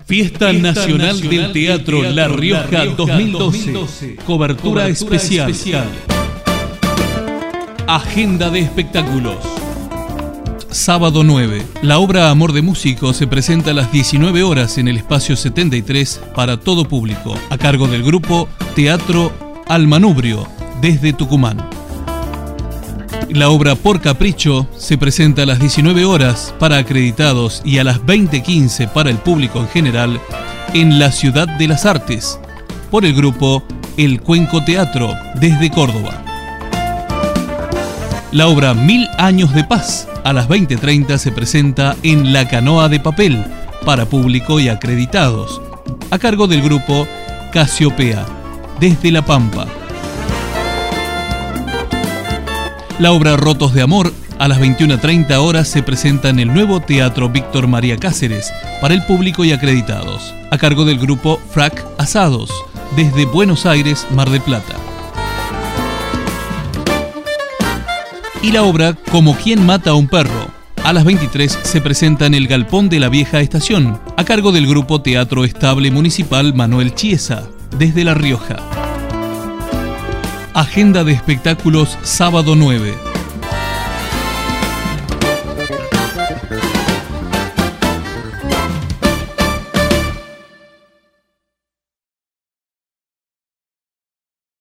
Fiesta Nacional del Teatro La Rioja 2012. Cobertura especial. Agenda de espectáculos. Sábado 9. La obra Amor de Músico se presenta a las 19 horas en el espacio 73 para todo público, a cargo del grupo Teatro Almanubrio, desde Tucumán. La obra Por Capricho se presenta a las 19 horas para acreditados y a las 20:15 para el público en general en la Ciudad de las Artes, por el grupo El Cuenco Teatro, desde Córdoba. La obra 1000 años de paz a las 20:30 se presenta en La Canoa de Papel para público y acreditados, a cargo del grupo Casiopea, desde La Pampa. La obra Rotos de Amor a las 21:30 horas se presenta en el nuevo Teatro Víctor María Cáceres para el público y acreditados, a cargo del grupo Frac Asados, desde Buenos Aires, Mar del Plata. Y la obra Como quien mata a un perro a las 23 se presenta en el Galpón de la Vieja Estación, a cargo del grupo Teatro Estable Municipal Manuel Chiesa, desde La Rioja. Agenda de espectáculos sábado 9.